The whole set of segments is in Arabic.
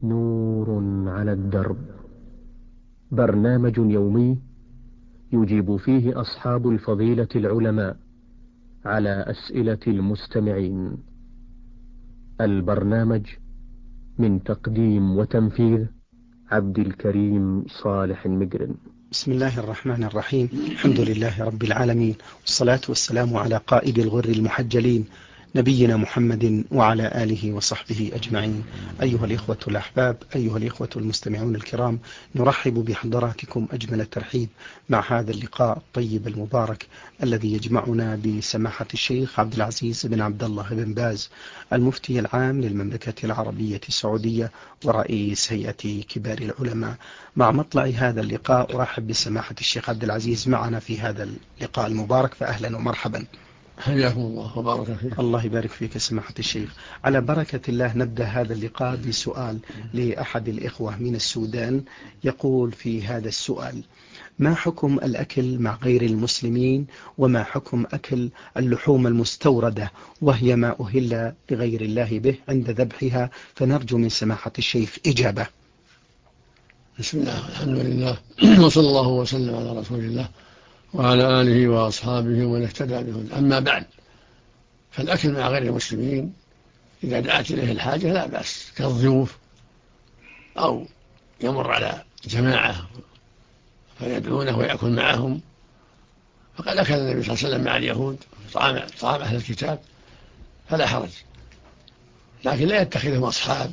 نور على الدرب، برنامج يومي يجيب فيه أصحاب الفضيلة العلماء على أسئلة المستمعين. البرنامج من تقديم وتنفيذ عبد الكريم صالح المقرن. بسم الله الرحمن الرحيم. الحمد لله رب العالمين، والصلاة والسلام على قائد الغر المحجلين نبينا محمد وعلى آله وصحبه أجمعين. أيها الإخوة الأحباب، أيها الإخوة المستمعون الكرام، نرحب بحضراتكم أجمل الترحيب مع هذا اللقاء الطيب المبارك الذي يجمعنا بسماحة الشيخ عبد العزيز بن عبد الله بن باز، المفتي العام للمملكة العربية السعودية ورئيس هيئة كبار العلماء. مع مطلع هذا اللقاء أرحب بسماحة الشيخ عبد العزيز معنا في هذا اللقاء المبارك، فأهلا ومرحبا. حياكم الله وبارك فيك. الله يبارك فيك سماحة الشيخ. على بركة الله نبدأ هذا اللقاء بسؤال لأحد الإخوة من السودان، يقول في هذا السؤال: ما حكم الأكل مع غير المسلمين، وما حكم أكل اللحوم المستوردة وهي ما أهل لغير الله به عند ذبحها؟ فنرجو من سماحة الشيخ إجابة. بسم الله، الحمد لله، وصلى الله وسلم على رسول الله وعلى آله وأصحابه ومن اهتدى بهداه. أما بعد، فالأكل مع غير المسلمين إذا دعت إليه الحاجة لا بأس، كالضيوف أو يمر على جماعة فيدعونه ويأكل معهم، فقد أكل النبي صلى الله عليه وسلم مع اليهود طعام أهل الكتاب، فلا حرج، لكن لا يتخذهم أصحاب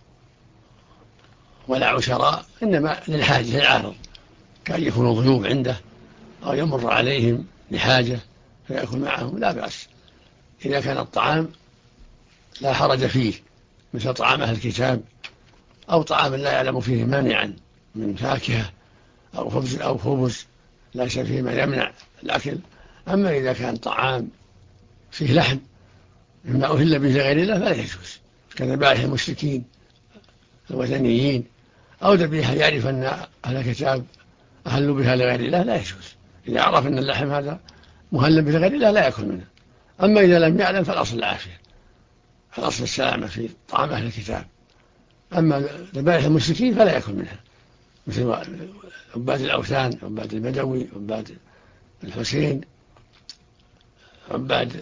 ولا عشراء، إنما للحاجة العارض، كأن يكونوا ضيوف عنده أو يمر عليهم لحاجة فيأكل معهم، لا بأس إذا كان الطعام لا حرج فيه، مثل طعام أهل الكتاب أو طعام لا يعلم فيه مانعا من فاكهة أو خبز ليس فيه ما يمنع الأكل. أما إذا كان طعام فيه لحم مما أهل به لغير الله فلا يجوز، كذبائح المشركين الوثنيين، أو ذبيحة يعرف أن أهل الكتاب أهلوا بها لغير الله لا يجوز. إذا عرف أن اللحم هذا مهل به لغير الله لا يأكل منه. أما إذا لم يعلم فالأصل العافية، الأصل السلامة في طعام أهل الكتاب. أما ذبائح المشركين فلا يأكل منها، مثل عباد الأوثان، عباد البدوي، عباد الحسين، عباد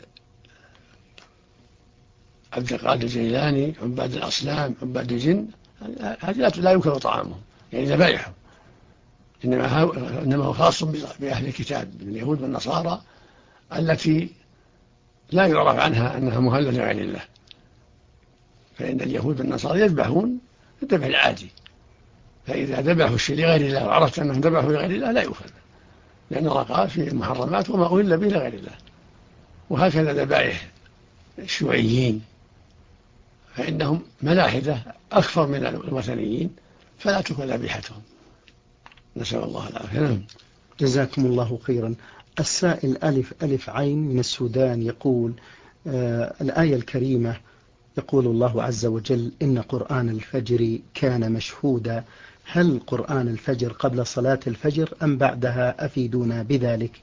عبد القادر الجيلاني، عباد الأصنام، عباد الجن، هذه لا يمكن طعامهم، يعني ذبائحهم، إنما هو خاص بأهل الكتاب من اليهود والنصارى التي لا يعرف عنها أنها مهلة لغير الله. فإن اليهود والنصارى يذبحون الذبح العادي، فإذا ذبحوا الشيء لغير الله وعرفت أنهم ذبحوا لغير الله لا يؤكل، لأن الله قال في المحرمات وما أهل به لغير الله. وهكذا ذبائح الشيوعيين فإنهم ملاحدة أكثر من الوثنيين، فلا تكون ذبيحتهم، نسأل الله العافية. جزاكم الله خيرا. السائل ألف عين من السودان يقول: الآية الكريمة يقول الله عز وجل: إن قرآن الفجر كان مشهودا، هل قرآن الفجر قبل صلاة الفجر أم بعدها؟ أفيدونا بذلك.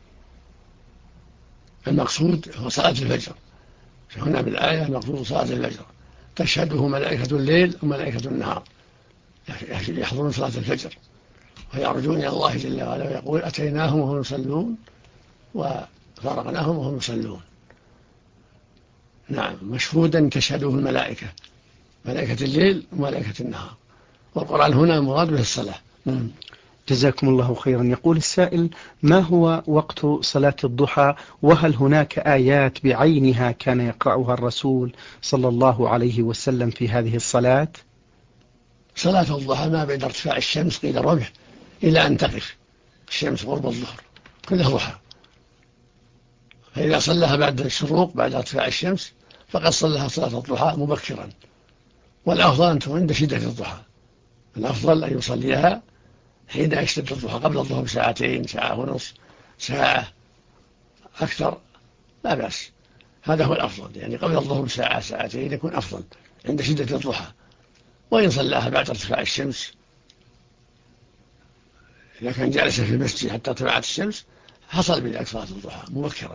المقصود هو صلاة الفجر، هنا بالآية المقصود صلاة الفجر، تشهده ملائكة الليل وملائكة النهار، يحضرون صلاة الفجر ويرجون إلى الله جل وعلا، ويقول: أتيناهم وهم يصلون وفارقناهم وهم يصلون. نعم، مشهودا تشهده الملائكة، ملائكة الليل وملائكة النهار، والقرآن هنا مراد به الصلاة. جزاكم الله خيرا. يقول السائل: ما هو وقت صلاة الضحى، وهل هناك آيات بعينها كان يقرأها الرسول صلى الله عليه وسلم في هذه الصلاة؟ صلاة الضحى ما بين ارتفاع الشمس قيل الرمح إلى أن تقف الشمس قرب الظهر، كلها ضحى. فإذا صلىها بعد الشروق بعد ارتفاع الشمس فقد صلىها صلاة الضحى مبكرا، والأفضل أن تكون عند شدة الضحى، الأفضل أن يصليها حين يشتد الضحى قبل الظهر بساعتين، ساعة ونصف، ساعة أكثر لا بأس، هذا هو الأفضل، يعني قبل الظهر بساعة ساعتين يكون أفضل عند شدة الضحى. وإن صلىها بعد ارتفاع الشمس إذا كان جالسا في المسجد حتى طلعت الشمس حصل بذلك صلاة الضحى مبكرا.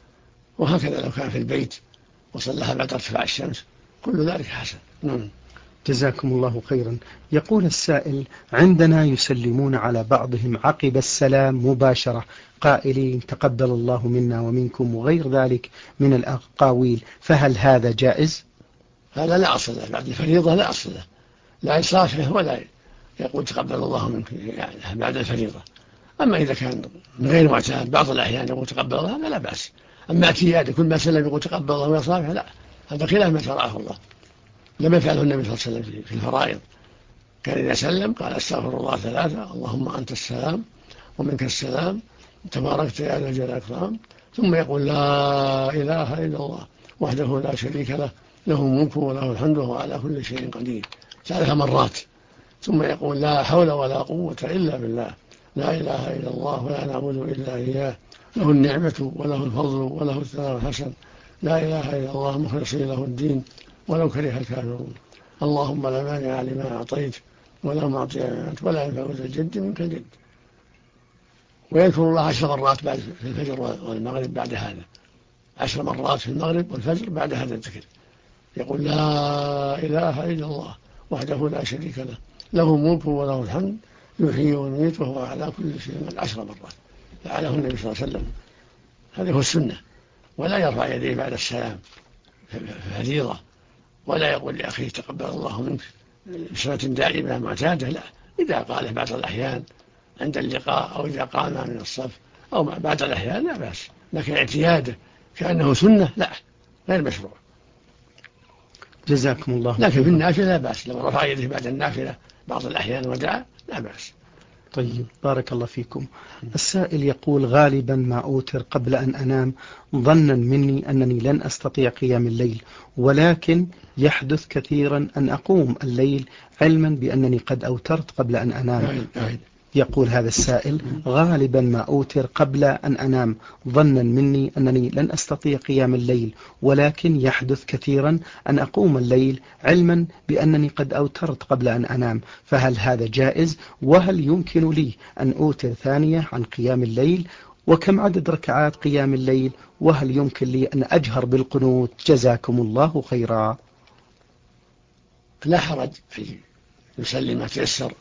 وهكذا لو كان في البيت وصلىها بعد ارتفاع الشمس كل ذلك حسن. جزاكم الله خيرا. يقول السائل: عندنا يسلمون على بعضهم عقب السلام مباشرة قائلين تقبل الله منا ومنكم وغير ذلك من الأقاويل، فهل هذا جائز؟ هذا لا أصل له، بعد الفريضة لا أصل له، لا يصافحه ولا يقول تقبل الله منك يعني بعد الفريضة. أما إذا كان من غير معتاد بعض الأحيان يقول تقبل الله هذا لا بأس. أما اعتياد كل ما سلم يقول تقبل الله ويصافحه لا، هذا خلاف ما شرعه الله، لم يفعله النبي صلى الله عليه وسلم في الفرائض. كان إذا سلم قال استغفر الله 3 اللهم أنت السلام ومنك السلام تباركت يا ذا الجلال والإكرام، ثم يقول لا إله إلا الله وحده لا شريك له له الملك وله الحمد وهو على كل شيء قدير 3 مرات، ثم يقول لا حول ولا قوة إلا بالله لا إله إلا الله ولا نعبد إلا إياه له النعمة وله الفضل وله الثناء الحسن لا إله إلا الله مخلصين له الدين ولو كره الكافرون اللهم لا مانع لما أعطيت ولا معطي لما أنت ولا ينفع ذا الجد منك الجد. ويذكر الله 10 مرات بعد في الفجر والمغرب بعد هذا، 10 مرات في المغرب والفجر بعد هذا الذكر، يقول لا إله إلا الله وحده لا شريك له له الملك وله الحمد يحيي ويميت وهو على كل شيء 10 مرات فعله النبي صلى الله عليه وسلم. هذه هو السنة، ولا يرفع يديه بعد السلام فريضة، ولا يقول لأخيه تقبل الله منك بصفة دائمة معتادة، لا، إذا قاله بعض الأحيان عند اللقاء أو إذا قام من الصف أو بعض الأحيان لا بأس، لكن اعتياده كأنه سنة لا، غير مشروع. جزاكم الله. لكن في النافلة لا بأس، لو رفع يده بعد النافلة بعض الأحيان ودعا لا بأس. طيب، بارك الله فيكم. السائل يقول: غالبا ما أوتر قبل أن أنام ظنا مني أنني لن أستطيع قيام الليل، ولكن يحدث كثيرا أن أقوم الليل علما بأنني قد أوترت قبل أن أنام. يقول هذا السائل: غالبا ما أوتر قبل أن أنام ظنا مني أنني لن أستطيع قيام الليل، ولكن يحدث كثيرا أن أقوم الليل علما بأنني قد أوترت قبل أن أنام، فهل هذا جائز؟ وهل يمكن لي أن أوتر ثانية عن قيام الليل؟ وكم عدد ركعات قيام الليل؟ وهل يمكن لي أن أجهر بالقنوت؟ جزاكم الله خيرا. لا حرج في يسلم ما تيسر،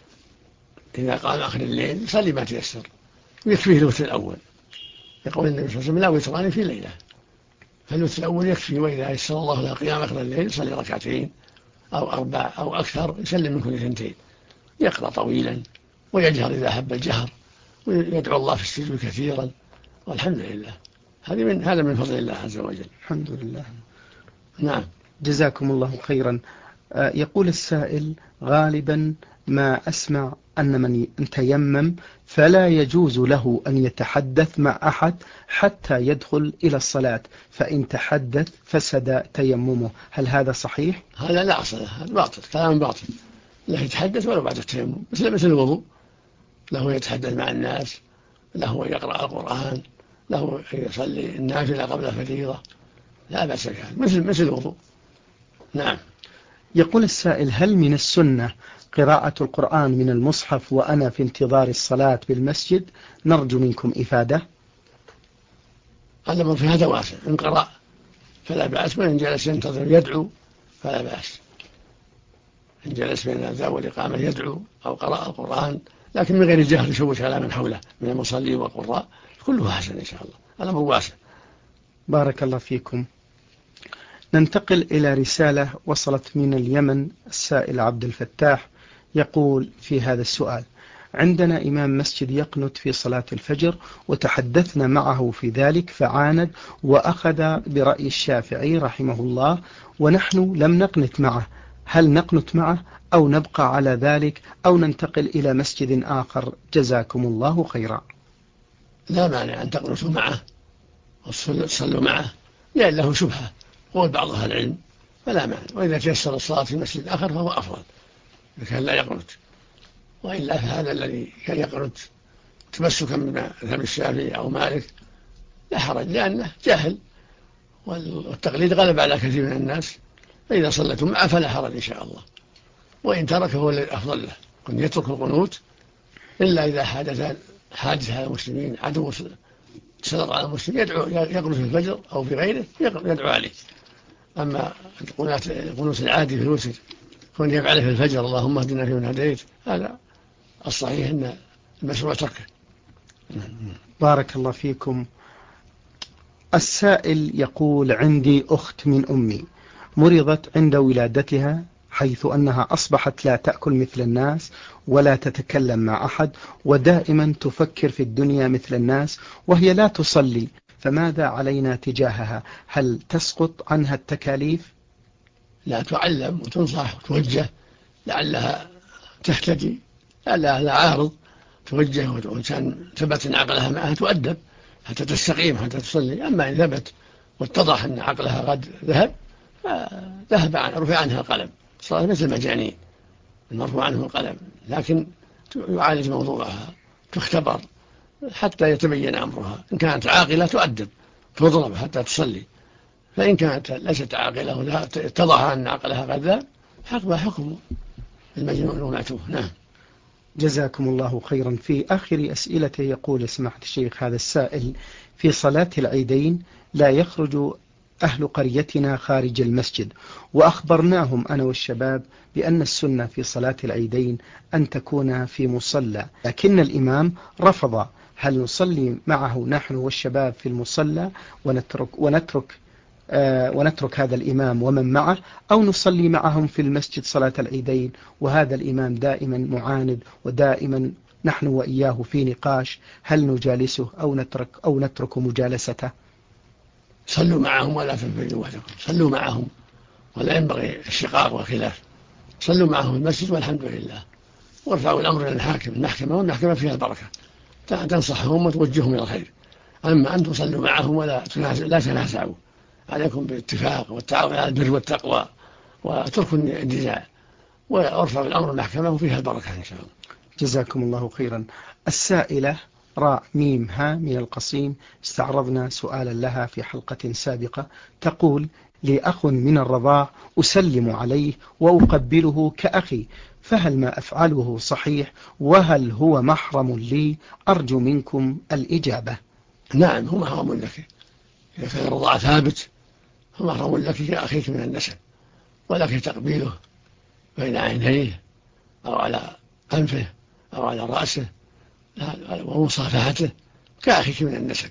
إذا قام آخر الليل يصلي ما تيسر ويكفيه الوتر الأول. يقول النبي صلى الله عليه وسلم لا وتران في ليلة، فالوتر الأول يكفي، وإذا يسر الله له قيام آخر الليل يصلي 2 أو 4 أو أكثر، يسلم من كل 2، يقرأ طويلا ويجهر إذا أحب الجهر، ويدعو الله في السجود كثيرا، والحمد لله. هذا من فضل الله عز وجل. الحمد لله. نعم. جزاكم الله خيرا. يقول السائل: غالبا ما أسمع أن من تيمم فلا يجوز له أن يتحدث مع أحد حتى يدخل إلى الصلاة، فإن تحدث فسد تيممه، هل هذا صحيح؟ هذا لا أصل له، هذا باطل، كلام باطل. له يتحدث ولو بعد التيمم مثل الوضوء، له يتحدث مع الناس، له يقرأ القرآن، له يصلي النافلة قبل الفريضة، لا بأس بهذا مثل الوضوء. نعم. يقول السائل: هل من السنة قراءة القرآن من المصحف وأنا في انتظار الصلاة بالمسجد؟ نرجو منكم إفادة. الأمر في هذا واسع، إن قرأ فلا بأس، وإن جلس ينتظر يدعو فلا بأس، إن جلس بين الأذان والإقامة يدعو أو قرأ القرآن لكن من غير الجهر يشوش على من حوله من المصلين والقراء، كله حسن إن شاء الله، الأمر واسع. بارك الله فيكم. ننتقل إلى رسالة وصلت من اليمن. السائل عبد الفتاح يقول في هذا السؤال: عندنا إمام مسجد يقنت في صلاة الفجر، وتحدثنا معه في ذلك فعاند وأخذ برأي الشافعي رحمه الله، ونحن لم نقنت معه، هل نقنت معه أو نبقى على ذلك أو ننتقل إلى مسجد آخر؟ جزاكم الله خيرا. لا مانع أن تقنتوا معه وتصلوا معه، لأن له شبهة قول بعض أهل العلم، فلا مانع، وإذا تيسر الصلاة في مسجد آخر فهو أفضل إذا كان لا يقنت، وإلا فهذا الذي كان يقنت تمسكا بمذهب الشافعي أو مالك لا حرج، لأنه جاهل والتقليد غلب على كثير من الناس، فإذا صليتم معه فلا حرج إن شاء الله، وإن ترك هو الذي أفضل له، كن يترك القنوت إلا إذا حادث على المسلمين، عدو سلط على المسلمين يقنت في الفجر أو في غيره يدعو عليه. أما القنوت العادي في الوتر كون يفعله في الفجر اللهم اهدنا فيمن هديت، هذا الصحيح أن المشروع تركه. بارك الله فيكم. السائل يقول: عندي أخت من أمي مرضت عند ولادتها، حيث أنها أصبحت لا تأكل مثل الناس ولا تتكلم مع أحد، ودائما تفكر في الدنيا مثل الناس، وهي لا تصلي، فماذا علينا تجاهها؟ هل تسقط عنها التكاليف؟ لا، تعلم وتنصح وتوجه لعلها تهتدي، لعلها لا عارض، توجه، وإنسان ثبت أن عقلها معها تؤدب حتى تستقيم حتى تصلي. أما إن ثبت واتضح أن عقلها قد ذهب، رفع عنها القلم. صار مثل المجانين المرفوع عنه القلم، لكن يعالج موضوعها، تختبر حتى يتبين أمرها. إن كانت عاقلة تؤدب، تضرب حتى تصلي. فإن كانت ليست عاقلة ولا اتضح أن عقلها قد ذهب، حكمها حكم المجنون ومعتوه. نعم. جزاكم الله خيرا. في آخر أسئلته يقول سماحة الشيخ هذا السائل: في صلاة العيدين لا يخرج أهل قريتنا خارج المسجد، وأخبرناهم أنا والشباب بأن السنة في صلاة العيدين أن تكون في مصلى، لكن الإمام رفض. هل نصلي معه نحن والشباب في المصلى ونترك هذا الإمام ومن معه، أو نصلي معهم في المسجد صلاة العيدين، وهذا الإمام دائما معاند، ودائما نحن وإياه في نقاش، هل نجالسه أو نترك مجالسته؟ صلوا معهم ولا تنفردوا وحدكم، صلوا معهم، ولا ينبغي الشقاق والخلاف. صلوا معهم المسجد والحمد لله، وارفعوا الأمر إلى الحاكم المحكمة، والمحكمة فيها البركة، تنصحهم وتوجههم إلى الخير. أما أن تصلوا معهم لا تنازعوا، عليكم بالاتفاق والتعاون على البر والتقوى، وتركوا النزاع، وارفعوا الأمر المحكمة وفيها البركة إن شاء الله. جزاكم الله خيرا. السائلة راء ميم ها من القصيم، استعرضنا سؤالا لها في حلقة سابقة، تقول: لي أخ من الرضاع أسلم عليه وأقبله كأخي، فهل ما أفعله صحيح؟ وهل هو محرم لي؟ أرجو منكم الإجابة. نعم، هو محرم لك إذا كان الرضاع ثابت، هو محرم لك كأخيك من النسب، ولك تقبيله بين عينيه أو على أنفه أو على رأسه ومصافحته كأخيك من النسب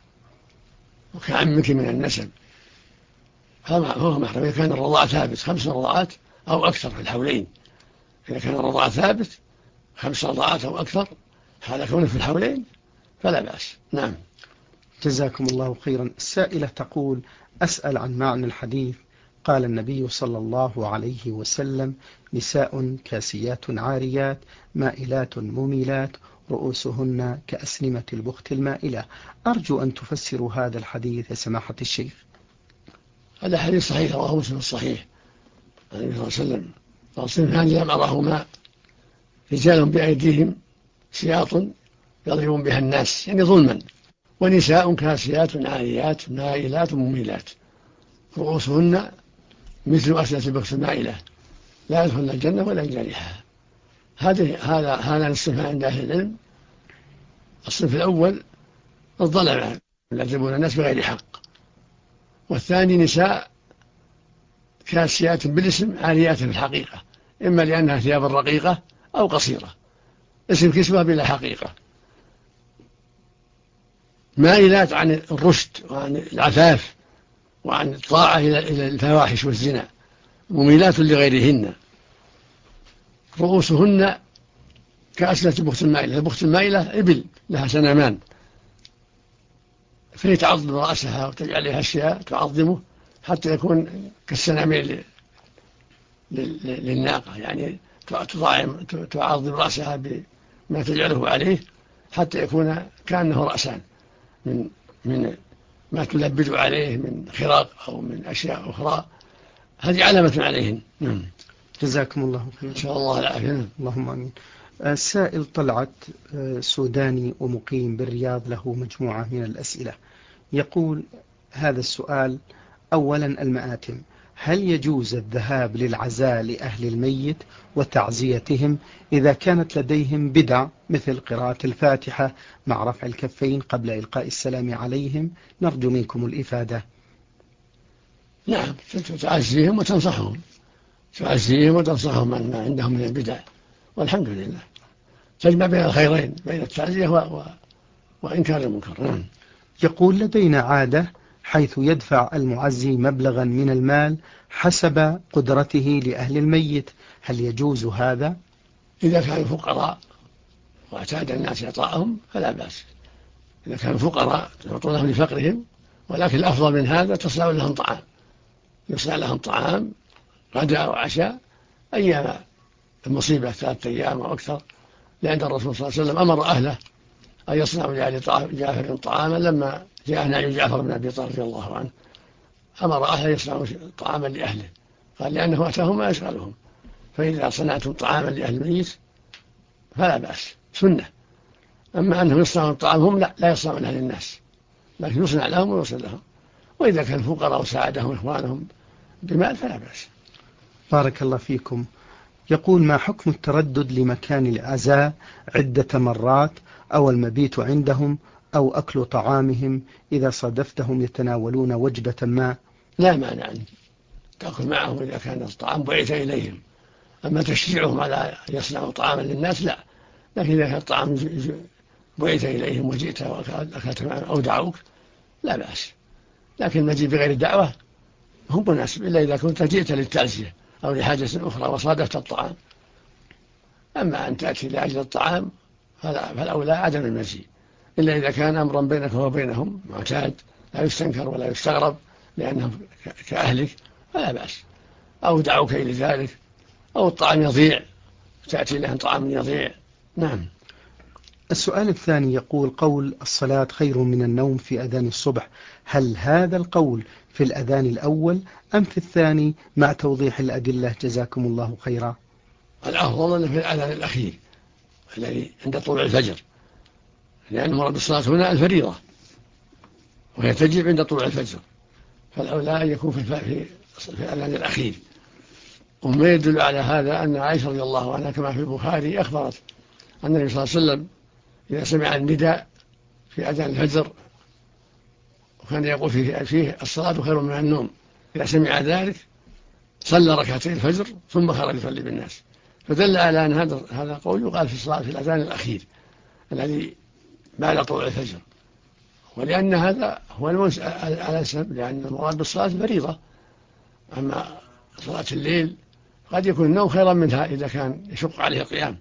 وكعمك من النسب. هو محرم إذا كان الرضاع ثابت 5 رضاعات أو أكثر في الحولين. إذا كان الرضاع ثابت 5 رضاعات أو أكثر، هذا كونه في الحولين فلا بأس. نعم. جزاكم الله خيرا. السائلة تقول: أسأل عن معنى الحديث قال النبي صلى الله عليه وسلم: نساء كاسيات عاريات مائلات مميلات رؤوسهن كأسنمة البخت المائلة. أرجو أن تفسروا هذا الحديث يا سماحة الشيخ. هذا حديث صحيح رواه مسلم الصحيح عن النبي صلى الله عليه وسلم: صنفان لا معهما، رجال بأيديهم سياط يضربون بها الناس يعني ظلما، ونساء كاسيات عاريات مائلات مميلات رؤوسهن مثل أسنة البخت المائلة لا يدخلن الجنة ولا يجارحها. هذا الصنف عند أهل العلم. الصنف الأول الظلمة يضربون الناس بغير حق، والثاني نساء كاسيات بالاسم عاريات في الحقيقة، إما لأنها ثياب رقيقة أو قصيرة، اسم كسوة بلا حقيقة، مائلات عن الرشد وعن العفاف وعن الطاعة إلى الفواحش والزنا، مميلات لغيرهن. رؤوسهن كأسنة البخت المائلة. البخت المائلة إبل لها سنامان، فهي تعظم رأسها وتجعلها أشياء تعظمه حتى يكون كالسنامين للناقة، يعني تعظم رأسها بما تجعله عليه حتى يكون كأنه رأسان من ما تلبد عليه من خراق أو من أشياء أخرى. هذه علامة عليهن. جزاكم الله خيرا. إن شاء الله العافية. اللهم آمين. السائل طلعت سوداني ومقيم بالرياض، له مجموعة من الأسئلة. يقول هذا السؤال: أولا المآتم، هل يجوز الذهاب للعزاء لأهل الميت وتعزيتهم إذا كانت لديهم بدع مثل قراءة الفاتحة مع رفع الكفين قبل إلقاء السلام عليهم؟ نرجو منكم الإفادة. نعم، تعزيهم وتنصحهم، تعزيهم وتنصحهم عن ما عندهم من البدع، والحمد لله تجمع بين الخيرين، بين التعزية وإنكار المنكر. نعم. يقول لدينا عادة حيث يدفع المعزي مبلغا من المال حسب قدرته لأهل الميت، هل يجوز هذا؟ إذا كانوا فقراء واعتاد الناس إعطاءهم فلا بأس، إذا كانوا فقراء يعطونهم لفقرهم، ولكن الأفضل من هذا تصنع لهم طعام، يصنع لهم طعام غداء وعشاء أيام المصيبة 3 أيام أو أكثر، لأن الرسول صلى الله عليه وسلم أمر أهله أن يصنعوا لآل جعفر طعاما لما جاء نعي جعفر بن أبي طالب رضي الله عنه، أمر أهله يصنعوا طعاما لأهله، قال لأنه أتاهم ما يشغلهم، فإذا صنعتم طعاما لأهل الميت فلا بأس، سنة. أما أنهم يصنعون طعامهم لا يصنعون لأهل الناس، لكن يصنع لهم ويوصل لهم، وإذا كان فقراء وساعدهم إخوانهم بمال فلا بأس. بارك الله فيكم. يقول ما حكم التردد لمكان العزاء عدة مرات، أو المبيت عندهم، أو أكل طعامهم إذا صادفتهم يتناولون وجبة ما؟ لا مانع أن تأكل معهم إذا كان الطعام بعث إليهم، أما تشجيعهم على أن يصنعوا طعاما للناس لا، لكن إذا كان الطعام بعث إليهم وجئت وأكلت معهم أو دعوك لا بأس، لكن المجيء بغير الدعوة هو مناسب، إلا إذا كنت جئت للتعزية أو لحاجة أخرى وصادفت الطعام. أما أن تأتي لأجل الطعام فالأولى عدم المجيء، إلا إذا كان أمرا بينك وبينهم معتاد لا يستنكر ولا يستغرب لأنهم كأهلك فلا بأس، أو دعوك إلى ذلك، أو الطعام يضيع تأتي لهم طعام يضيع. نعم. السؤال الثاني يقول قول الصلاة خير من النوم في أذان الصبح، هل هذا القول في الأذان الأول أم في الثاني، مع توضيح الأدلة جزاكم الله خيرا؟ الأفضل أنه في الأذان الأخير الذي عند طلوع الفجر، لأن مراد الصلاة هنا الفريضة وهي تجب عند طلوع الفجر، فالأولى أن يكون في الأذان الأخير. وما يدل على هذا أن عائشة رضي الله عنها كما في البخاري أخبرت أن النبي صلى الله عليه وسلم إذا سمع النداء في أذان الفجر وكان يقول فيه الصلاة خير من النوم، إذا سمع ذلك صلى ركعتين الفجر ثم خرج يصلي بالناس، فدل على أن هذا القول يقال في الصلاة في الأذان الأخير الذي بعد طلوع الفجر، ولأن هذا هو الأنسب، لأن المراد بالصلاة فريضة. أما صلاة الليل قد يكون النوم خيرا منها إذا كان يشق عليه القيام،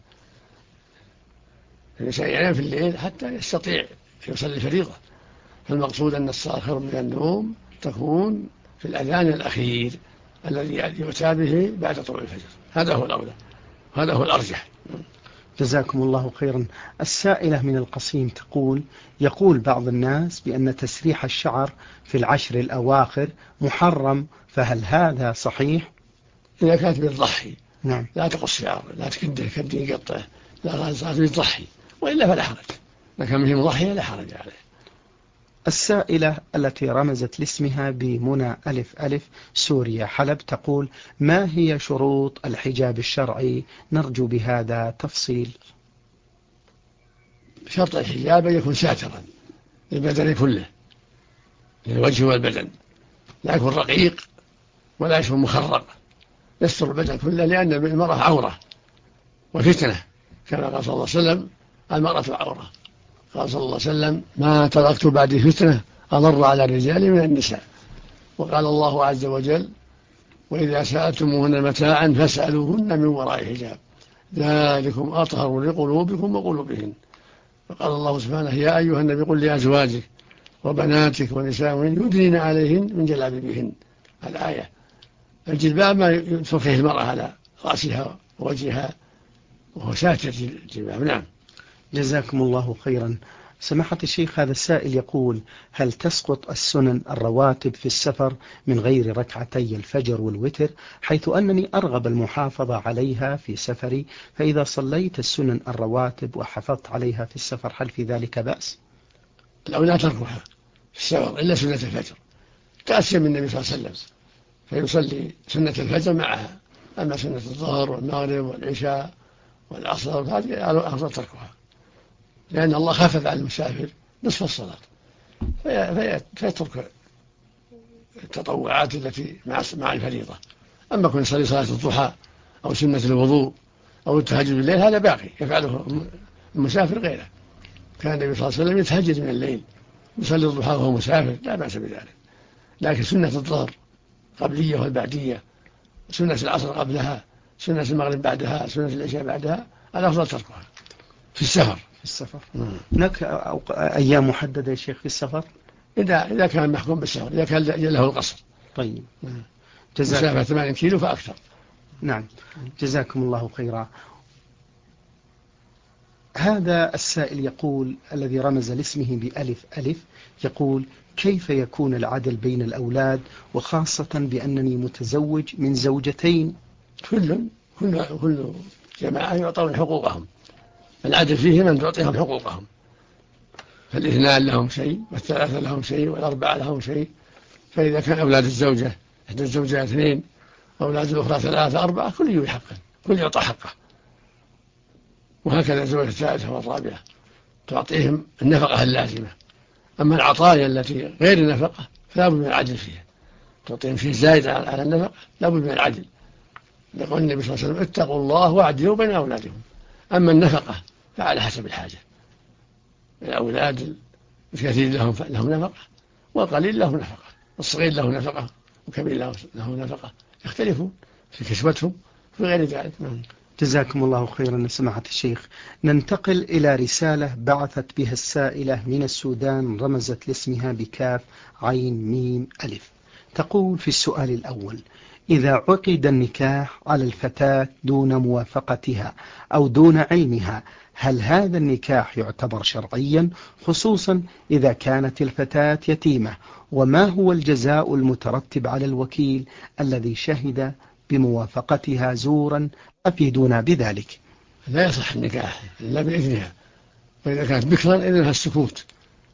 الإنسان ينام في الليل حتى يستطيع يصلي الفريضة، فالمقصود أن الصلاة خير من النوم تكون في الأذان الأخير الذي يؤتى به بعد طلوع الفجر، هذا هو الأولى، هذا هو الأرجح. جزاكم الله خيرا. السائلة من القصيم تقول يقول بعض الناس بأن تسريح الشعر في العشر الأواخر محرم، فهل هذا صحيح؟ إذا كانت بالضحي نعم. لا تقص شعر، لا تكده كد يقطعه، لا صارت بالضحي، وإلا فلا حرج، لكن به مضحية لا حرج عليه. السائلة التي رمزت لاسمها بمنى ألف ألف سوريا حلب تقول ما هي شروط الحجاب الشرعي؟ نرجو بهذا تفصيل. شرط الحجاب أن يكون ساترا للبدن كله، للوجه والبدن، لا يكون رقيق ولا يكون مخرق، يستر البدن كله، لأن المرأة عورة وفتنة، كما قال صلى الله عليه وسلم المرأة عورة، قال صلى الله عليه وسلم ما تركت بعد فتنة أضر على الرجال من النساء، وقال الله عز وجل وإذا سألتموهن متاعا فاسألوهن من وراء حجاب ذلكم أطهر لقلوبكم وقلوبهن. فقال الله سبحانه يا أيها النبي قل لأزواجك وبناتك ونساء يدنين عليهن من جلابيبهن، الآية. الجلباب ما تركه المرأة على رأسها ووجهها وهو ساتر الجلباب. نعم. جزاكم الله خيرا. سماحة الشيخ هذا السائل يقول هل تسقط السنن الرواتب في السفر من غير ركعتي الفجر والوتر، حيث أنني أرغب المحافظة عليها في سفري، فإذا صليت السنن الرواتب وحفظت عليها في السفر هل في ذلك بأس؟ لو لا تركها في السفر إلا سنة الفجر، تأسيا من النبي صلى الله عليه وسلم فيصلي سنة الفجر معها، أما سنة الظهر والمغرب والعشاء والعصر هذه أفضل تركها، لأن الله خفف على المسافر نصف الصلاة فيترك التطوعات التي مع الفريضة. أما كن يصلي صلاة الضحى أو سنة الوضوء أو التهجد بالليل هذا باقي يفعله المسافر غيره. كان النبي صلى الله عليه وسلم يتهجد من الليل يصلي الضحى وهو مسافر لا بأس بذلك. لكن سنة الظهر قبلية والبعدية، سنة العصر قبلها، سنة المغرب بعدها، سنة العشاء بعدها، الأفضل تركها في السفر. هناك أيام محددة يا شيخ في السفر؟ إذا كان محكوم بالسفر، إذا كان له القصر. طيب. مسافة 8 كيلو فأكثر. نعم. جزاكم الله خيرا. هذا السائل يقول، الذي رمز لاسمه بألف ألف، يقول: كيف يكون العدل بين الأولاد وخاصة بأنني متزوج من زوجتين؟ كل جماعة يعطون حقوقهم، العدل فيه من تعطيهم حقوقهم، فالاثنان لهم شيء والثلاثة لهم شيء والأربعة لهم شيء. فإذا كان أولاد الزوجة إحدى الزوجات 2 أولاد الأخرى 3 4 كل يحقق، كل يعطى حقه. وهكذا الزوجة الثالثة والرابعة تعطيهم النفقة اللازمة. أما العطايا التي غير النفقة فلا بد من العدل فيها، تعطيهم شيء زائد على النفقة لا بد من العدل. يقول النبي صلى الله عليه وسلم: اتقوا الله واعدلوا بين أولادكم. أما النفقة فعلى حسب الحاجة، الأولاد الكثير لهم نفقة والقليل له نفقة، الصغير له نفقة وكبير له نفقة، يختلفون في كسوتهم في غير ذلك. جزاكم الله خيرا سماحة الشيخ. ننتقل إلى رسالة بعثت بها السائلة من السودان، رمزت لاسمها بكاف عين ميم ألف. تقول في السؤال الأول: إذا عقد النكاح على الفتاة دون موافقتها أو دون علمها، هل هذا النكاح يعتبر شرعيا، خصوصا إذا كانت الفتاة يتيمة؟ وما هو الجزاء المترتب على الوكيل الذي شهد بموافقتها زورا؟ أفيدونا بذلك. لا يصح النكاح إلا بإذنها، وإذا كانت بكرا إذنها السكوت،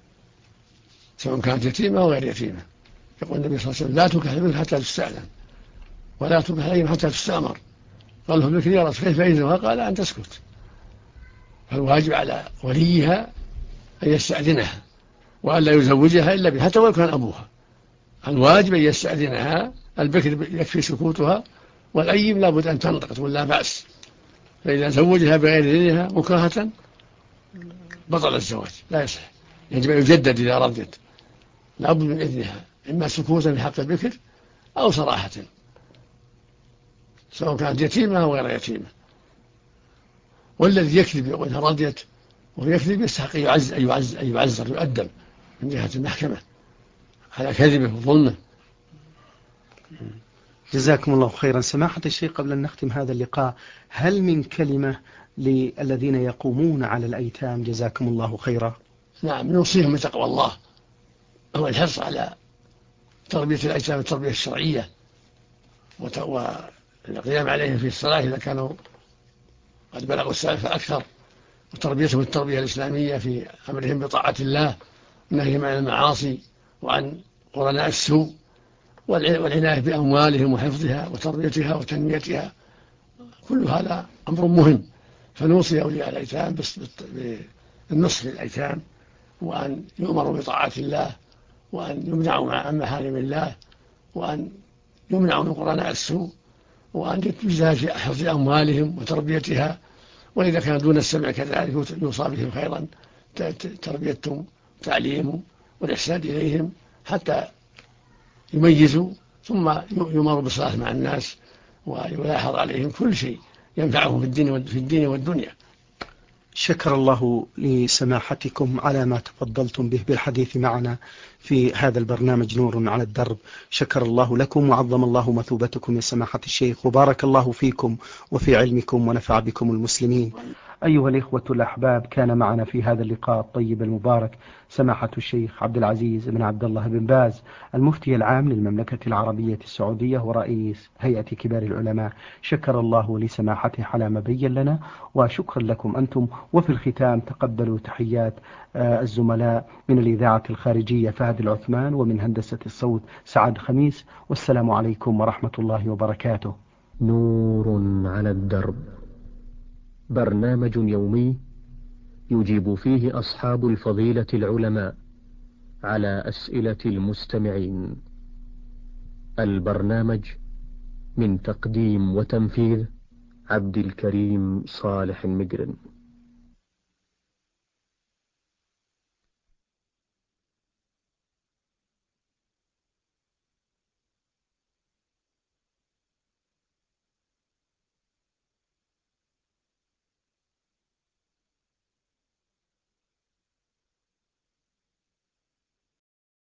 سواء كانت يتيمة أو غير يتيمة. يقول النبي صلى الله عليه وسلم: لا تنكح البكر حتى تستأذن ولا تنكح الأيم حتى تستأمر. قال له البكر: يا رسول كيف إذنها؟ قال: أن تسكت. فالواجب على وليها أن يستأذنها وأن لا يزوجها إلا بها حتى ولو كان أبوها. الواجب أن يستأذنها، البكر يكفي سكوتها، والأيم لابد أن تنطق تقول لا بأس. فإذا زوجها بغير إذنها مكرهة بطل الزواج لا يصح، يجب أن يجدد إذا رضيت، لابد من إذنها، إما سكوتا في حق البكر أو صراحة، سواء كانت يتيمة أو غير يتيمة. والذي يكذب يقول إنها رضيت وهو يكذب يستحق أن يعزر يؤدب من جهة المحكمة على كذبه وظلمه. جزاكم الله خيرا سماحة الشيخ. قبل أن نختم هذا اللقاء، هل من كلمة للذين يقومون على الأيتام جزاكم الله خيرا؟ نعم، نوصيهم بتقوى الله، هو الحرص على تربية الأيتام التربية الشرعية والقيام عليهم في الصلاة إذا كانوا قد بلغوا السنة فأكثر، وتربيتهم التربية الإسلامية في أمرهم بطاعة الله ونهيهم عن المعاصي وعن قرناء السوء، والعناية بأموالهم وحفظها وتربيتها وتنميتها. كل هذا أمر مهم، فنوصي أولياء الأيتام بالنصح للأيتام، وأن يؤمروا بطاعة الله، وأن يمنعوا عن محارم الله، وأن يمنعوا من قرناء السوء، وأن يجزى في حفظ أموالهم وتربيتها. وإذا كان دون السمع كذلك يوصى بهم خيرا، تربيتهم وتعليمهم والإحسان إليهم حتى يميزوا، ثم يمروا بالصلاة مع الناس ويلاحظ عليهم كل شيء ينفعهم في الدين والدنيا. شكر الله لسماحتكم على ما تفضلتم به بالحديث معنا في هذا البرنامج نور على الدرب. شكر الله لكم وعظم الله مثوبتكم يا سماحة الشيخ، وبارك الله فيكم وفي علمكم ونفع بكم المسلمين. أيها الإخوة الأحباب، كان معنا في هذا اللقاء الطيب المبارك سماحة الشيخ عبد العزيز بن عبد الله بن باز، المفتي العام للمملكة العربية السعودية ورئيس هيئة كبار العلماء. شكر الله لسماحته على ما بين لنا، وشكرا لكم أنتم. وفي الختام تقبلوا تحيات الزملاء من الإذاعة الخارجية فهد العثمان، ومن هندسة الصوت سعد خميس، والسلام عليكم ورحمة الله وبركاته. نور على الدرب، برنامج يومي يجيب فيه أصحاب الفضيلة العلماء على أسئلة المستمعين. البرنامج من تقديم وتنفيذ عبد الكريم صالح المقرن.